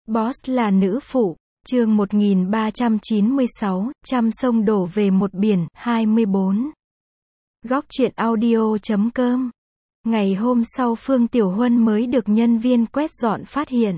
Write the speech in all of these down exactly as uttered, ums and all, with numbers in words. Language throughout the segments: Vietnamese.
Boss là nữ phụ, chương một nghìn ba trăm chín mươi sáu, trăm sông đổ về một biển, hai mươi bốn. Góc truyện audio chấm com. Ngày hôm sau Phương Tiểu Huân mới được nhân viên quét dọn phát hiện.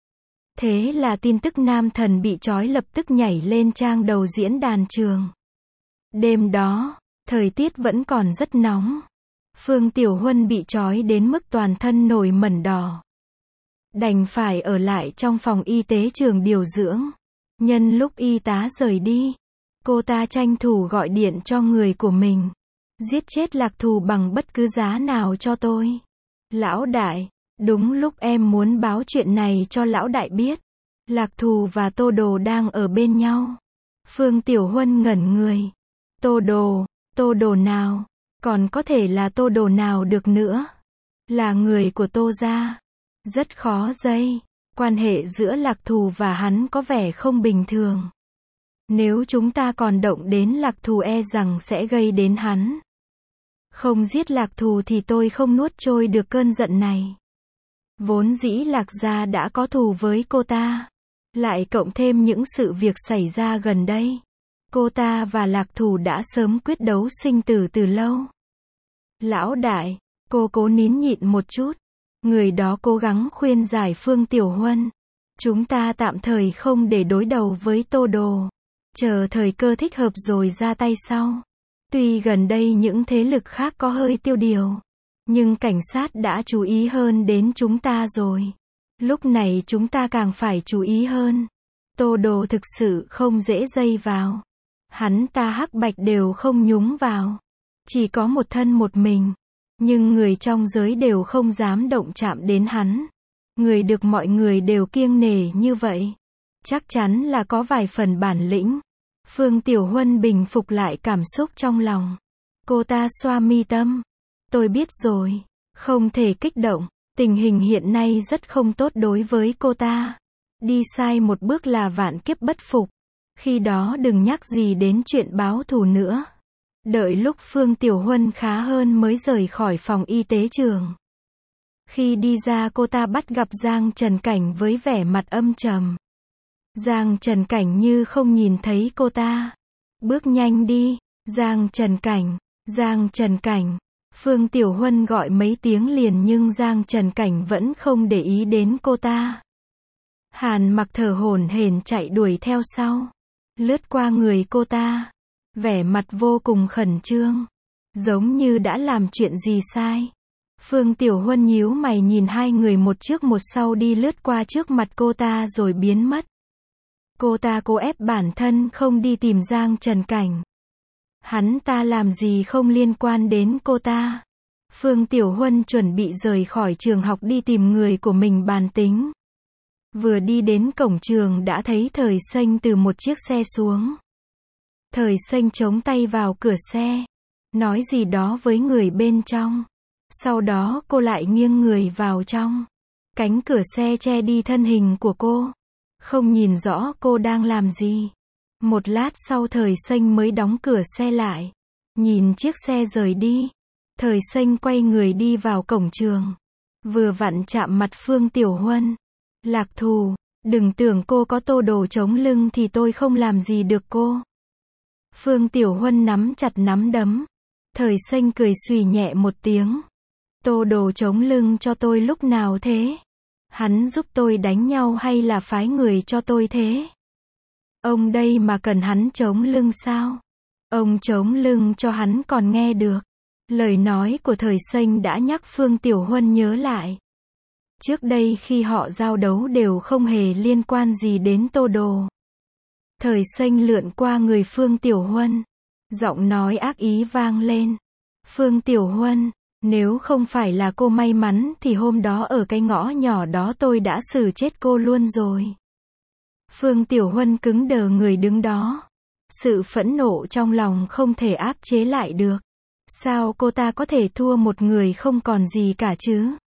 Thế là tin tức nam thần bị trói lập tức nhảy lên trang đầu diễn đàn trường. Đêm đó, thời tiết vẫn còn rất nóng. Phương Tiểu Huân bị trói đến mức toàn thân nổi mẩn đỏ. Đành phải ở lại trong phòng y tế trường điều dưỡng. Nhân lúc y tá rời đi, cô ta tranh thủ gọi điện cho người của mình. Giết chết Lạc Thù bằng bất cứ giá nào cho tôi. Lão đại, đúng lúc em muốn báo chuyện này cho lão đại biết. Lạc Thù và Tô Đồ đang ở bên nhau. Phương Tiểu Huân ngẩn người. Tô Đồ, Tô Đồ nào? Còn có thể là Tô Đồ nào được nữa? Là người của Tô gia. Rất khó dây. Quan hệ giữa Lạc Thù và hắn có vẻ không bình thường. Nếu chúng ta còn động đến Lạc Thù e rằng sẽ gây đến hắn. Không giết Lạc Thù thì tôi không nuốt trôi được cơn giận này. Vốn dĩ Lạc gia đã có thù với cô ta. Lại cộng thêm những sự việc xảy ra gần đây. Cô ta và Lạc Thù đã sớm quyết đấu sinh tử từ lâu. Lão đại, cô cố nín nhịn một chút. Người đó cố gắng khuyên giải Phương Tiểu Huân. Chúng ta tạm thời không để đối đầu với Tô Đồ. Chờ thời cơ thích hợp rồi ra tay sau. Tuy gần đây những thế lực khác có hơi tiêu điều. Nhưng cảnh sát đã chú ý hơn đến chúng ta rồi. Lúc này chúng ta càng phải chú ý hơn. Tô Đồ thực sự không dễ dây vào. Hắn ta hắc bạch đều không nhúng vào. Chỉ có một thân một mình. Nhưng người trong giới đều không dám động chạm đến hắn. Người được mọi người đều kiêng nể như vậy. Chắc chắn là có vài phần bản lĩnh. Phương Tiểu Huân bình phục lại cảm xúc trong lòng. Cô ta xoa mi tâm. Tôi biết rồi. Không thể kích động. Tình hình hiện nay rất không tốt đối với cô ta. Đi sai một bước là vạn kiếp bất phục. Khi đó đừng nhắc gì đến chuyện báo thù nữa. Đợi lúc Phương Tiểu Huân khá hơn mới rời khỏi phòng y tế trường. Khi đi ra cô ta bắt gặp Giang Trần Cảnh với vẻ mặt âm trầm. Giang Trần Cảnh như không nhìn thấy cô ta. Bước nhanh đi, Giang Trần Cảnh, Giang Trần Cảnh. Phương Tiểu Huân gọi mấy tiếng liền nhưng Giang Trần Cảnh vẫn không để ý đến cô ta. Hàn Mặc thở hổn hển chạy đuổi theo sau. Lướt qua người cô ta. Vẻ mặt vô cùng khẩn trương. Giống như đã làm chuyện gì sai. Phương Tiểu Huân nhíu mày nhìn hai người một trước một sau đi lướt qua trước mặt cô ta rồi biến mất. Cô ta cố ép bản thân không đi tìm Giang Trần Cảnh. Hắn ta làm gì không liên quan đến cô ta. Phương Tiểu Huân chuẩn bị rời khỏi trường học đi tìm người của mình bàn tính. Vừa đi đến cổng trường đã thấy Thời Xanh từ một chiếc xe xuống. Thời Xanh chống tay vào cửa xe. Nói gì đó với người bên trong. Sau đó cô lại nghiêng người vào trong. Cánh cửa xe che đi thân hình của cô. Không nhìn rõ cô đang làm gì. Một lát sau Thời Xanh mới đóng cửa xe lại. Nhìn chiếc xe rời đi. Thời Xanh quay người đi vào cổng trường. Vừa vặn chạm mặt Phương Tiểu Huân. Lạc Thù, đừng tưởng cô có Tô Đồ chống lưng thì tôi không làm gì được cô. Phương Tiểu Huân nắm chặt nắm đấm. Thời Xanh cười xùy nhẹ một tiếng. Tô Đồ chống lưng cho tôi lúc nào thế? Hắn giúp tôi đánh nhau hay là phái người cho tôi thế? Ông đây mà cần hắn chống lưng sao? Ông chống lưng cho hắn còn nghe được. Lời nói của Thời Xanh đã nhắc Phương Tiểu Huân nhớ lại. Trước đây khi họ giao đấu đều không hề liên quan gì đến Tô Đồ. Thời Xanh lượn qua người Phương Tiểu Huân. Giọng nói ác ý vang lên. Phương Tiểu Huân, nếu không phải là cô may mắn thì hôm đó ở cái ngõ nhỏ đó tôi đã xử chết cô luôn rồi. Phương Tiểu Huân cứng đờ người đứng đó. Sự phẫn nộ trong lòng không thể áp chế lại được. Sao cô ta có thể thua một người không còn gì cả chứ?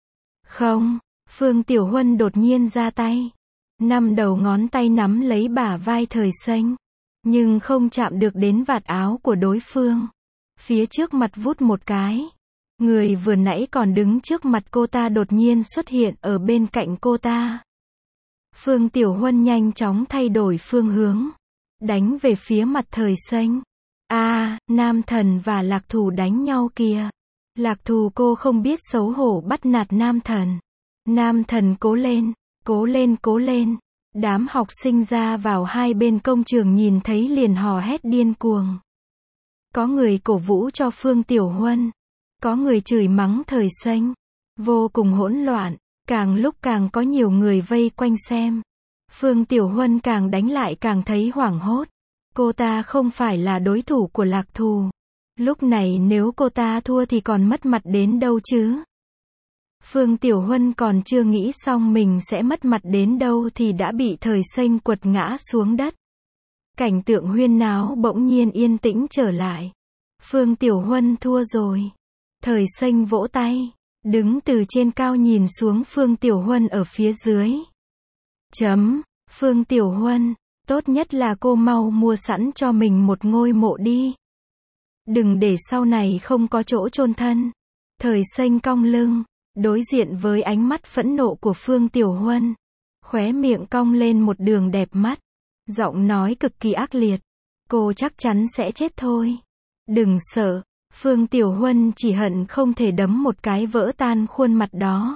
Không, Phương Tiểu Huân đột nhiên ra tay. Năm đầu ngón tay nắm lấy bả vai Thời Xanh. Nhưng không chạm được đến vạt áo của đối phương. Phía trước mặt vút một cái. Người vừa nãy còn đứng trước mặt cô ta đột nhiên xuất hiện ở bên cạnh cô ta. Phương Tiểu Huân nhanh chóng thay đổi phương hướng, đánh về phía mặt Thời Xanh. A, à, Nam Thần và Lạc Thù đánh nhau kìa. Lạc Thù cô không biết xấu hổ bắt nạt Nam Thần. Nam Thần cố lên, cố lên cố lên. Đám học sinh ra vào hai bên công trường nhìn thấy liền hò hét điên cuồng. Có người cổ vũ cho Phương Tiểu Huân, có người chửi mắng Thời Xanh. Vô cùng hỗn loạn, càng lúc càng có nhiều người vây quanh xem. Phương Tiểu Huân càng đánh lại càng thấy hoảng hốt. Cô ta không phải là đối thủ của Lạc Thù. Lúc này nếu cô ta thua thì còn mất mặt đến đâu chứ? Phương Tiểu Huân còn chưa nghĩ xong mình sẽ mất mặt đến đâu thì đã bị Thời Xanh quật ngã xuống đất. Cảnh tượng huyên náo bỗng nhiên yên tĩnh trở lại. Phương Tiểu Huân thua rồi. Thời Xanh vỗ tay, đứng từ trên cao nhìn xuống Phương Tiểu Huân ở phía dưới. Chấm, Phương Tiểu Huân, tốt nhất là cô mau mua sẵn cho mình một ngôi mộ đi. Đừng để sau này không có chỗ chôn thân. Thời Xanh cong lưng, đối diện với ánh mắt phẫn nộ của Phương Tiểu Huân. Khóe miệng cong lên một đường đẹp mắt. Giọng nói cực kỳ ác liệt. Cô chắc chắn sẽ chết thôi. Đừng sợ. Phương Tiểu Huân chỉ hận không thể đấm một cái vỡ tan khuôn mặt đó.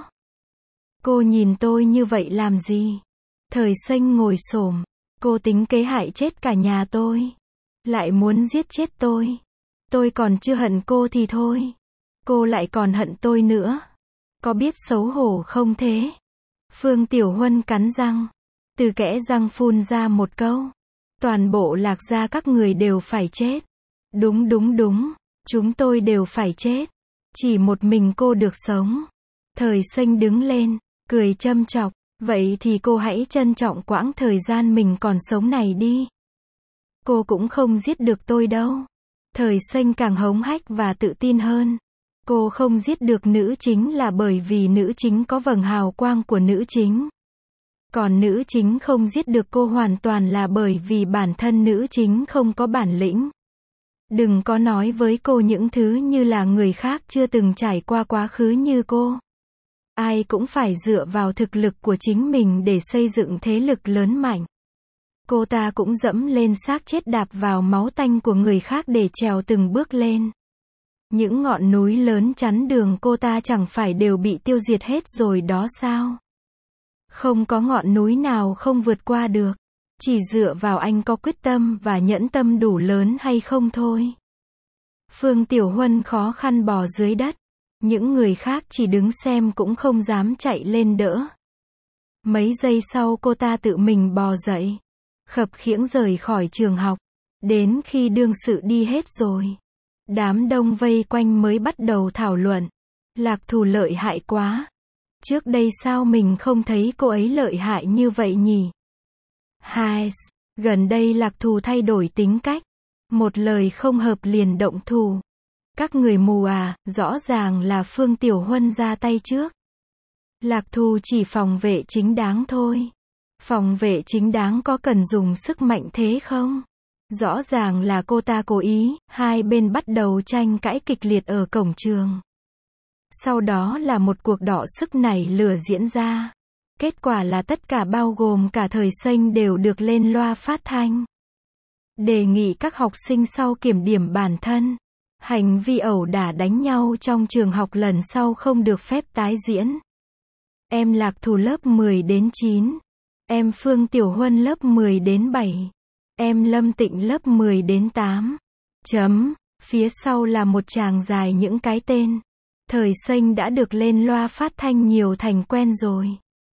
Cô nhìn tôi như vậy làm gì? Thời Xanh ngồi xổm. Cô tính kế hại chết cả nhà tôi. Lại muốn giết chết tôi. Tôi còn chưa hận cô thì thôi. Cô lại còn hận tôi nữa. Có biết xấu hổ không thế? Phương Tiểu Huân cắn răng. Từ kẽ răng phun ra một câu. Toàn bộ Lạc gia các người đều phải chết. Đúng đúng đúng. Chúng tôi đều phải chết. Chỉ một mình cô được sống. Thời Xanh đứng lên, cười châm chọc. Vậy thì cô hãy trân trọng quãng thời gian mình còn sống này đi. Cô cũng không giết được tôi đâu. Thời Xanh càng hống hách và tự tin hơn. Cô không giết được nữ chính là bởi vì nữ chính có vầng hào quang của nữ chính. Còn nữ chính không giết được cô hoàn toàn là bởi vì bản thân nữ chính không có bản lĩnh. Đừng có nói với cô những thứ như là người khác chưa từng trải qua quá khứ như cô. Ai cũng phải dựa vào thực lực của chính mình để xây dựng thế lực lớn mạnh. Cô ta cũng dẫm lên xác chết đạp vào máu tanh của người khác để trèo từng bước lên. Những ngọn núi lớn chắn đường cô ta chẳng phải đều bị tiêu diệt hết rồi đó sao? Không có ngọn núi nào không vượt qua được. Chỉ dựa vào anh có quyết tâm và nhẫn tâm đủ lớn hay không thôi. Phương Tiểu Huân khó khăn bò dưới đất. Những người khác chỉ đứng xem cũng không dám chạy lên đỡ. Mấy giây sau cô ta tự mình bò dậy. Khập khiễng rời khỏi trường học. Đến khi đương sự đi hết rồi. Đám đông vây quanh mới bắt đầu thảo luận. Lạc Thù lợi hại quá. Trước đây sao mình không thấy cô ấy lợi hại như vậy nhỉ? Hai, gần đây Lạc Thù thay đổi tính cách. Một lời không hợp liền động thủ. Các người mù à, rõ ràng là Phương Tiểu Huân ra tay trước. Lạc Thù chỉ phòng vệ chính đáng thôi. Phòng vệ chính đáng có cần dùng sức mạnh thế không? Rõ ràng là cô ta cố ý, hai bên bắt đầu tranh cãi kịch liệt ở cổng trường. Sau đó là một cuộc đọ sức nảy lửa diễn ra. Kết quả là tất cả bao gồm cả Thời Xanh đều được lên loa phát thanh. Đề nghị các học sinh sau kiểm điểm bản thân. Hành vi ẩu đả đánh nhau trong trường học lần sau không được phép tái diễn. Em Lạc Thù lớp mười đến chín. Em Phương Tiểu Huân lớp mười đến bảy. Em Lâm Tịnh lớp mười đến tám. Chấm. Phía sau là một tràng dài những cái tên. Thời Xanh đã được lên loa phát thanh nhiều thành quen rồi.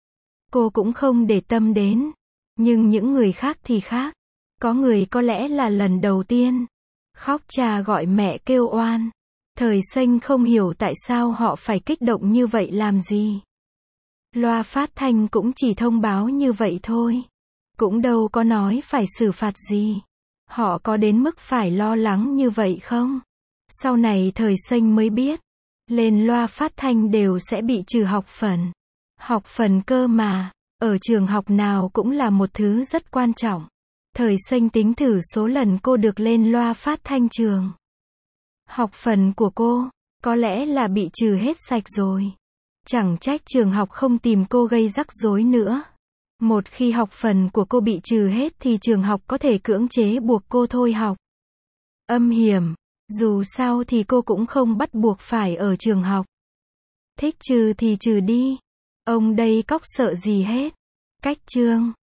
Cô cũng không để tâm đến. Nhưng những người khác thì khác. Có người có lẽ là lần đầu tiên. Khóc cha gọi mẹ kêu oan. Thời Xanh không hiểu tại sao họ phải kích động như vậy làm gì. Loa phát thanh cũng chỉ thông báo như vậy thôi. Cũng đâu có nói phải xử phạt gì. Họ có đến mức phải lo lắng như vậy không? Sau này Thời Xanh mới biết. Lên loa phát thanh đều sẽ bị trừ học phần. Học phần cơ mà. Ở trường học nào cũng là một thứ rất quan trọng. Thời Xanh tính thử số lần cô được lên loa phát thanh trường. Học phần của cô, có lẽ là bị trừ hết sạch rồi. Chẳng trách trường học không tìm cô gây rắc rối nữa. Một khi học phần của cô bị trừ hết thì trường học có thể cưỡng chế buộc cô thôi học. Âm hiểm. Dù sao thì cô cũng không bắt buộc phải ở trường học. Thích trừ thì trừ đi. Ông đây cóc sợ gì hết. Cách chương.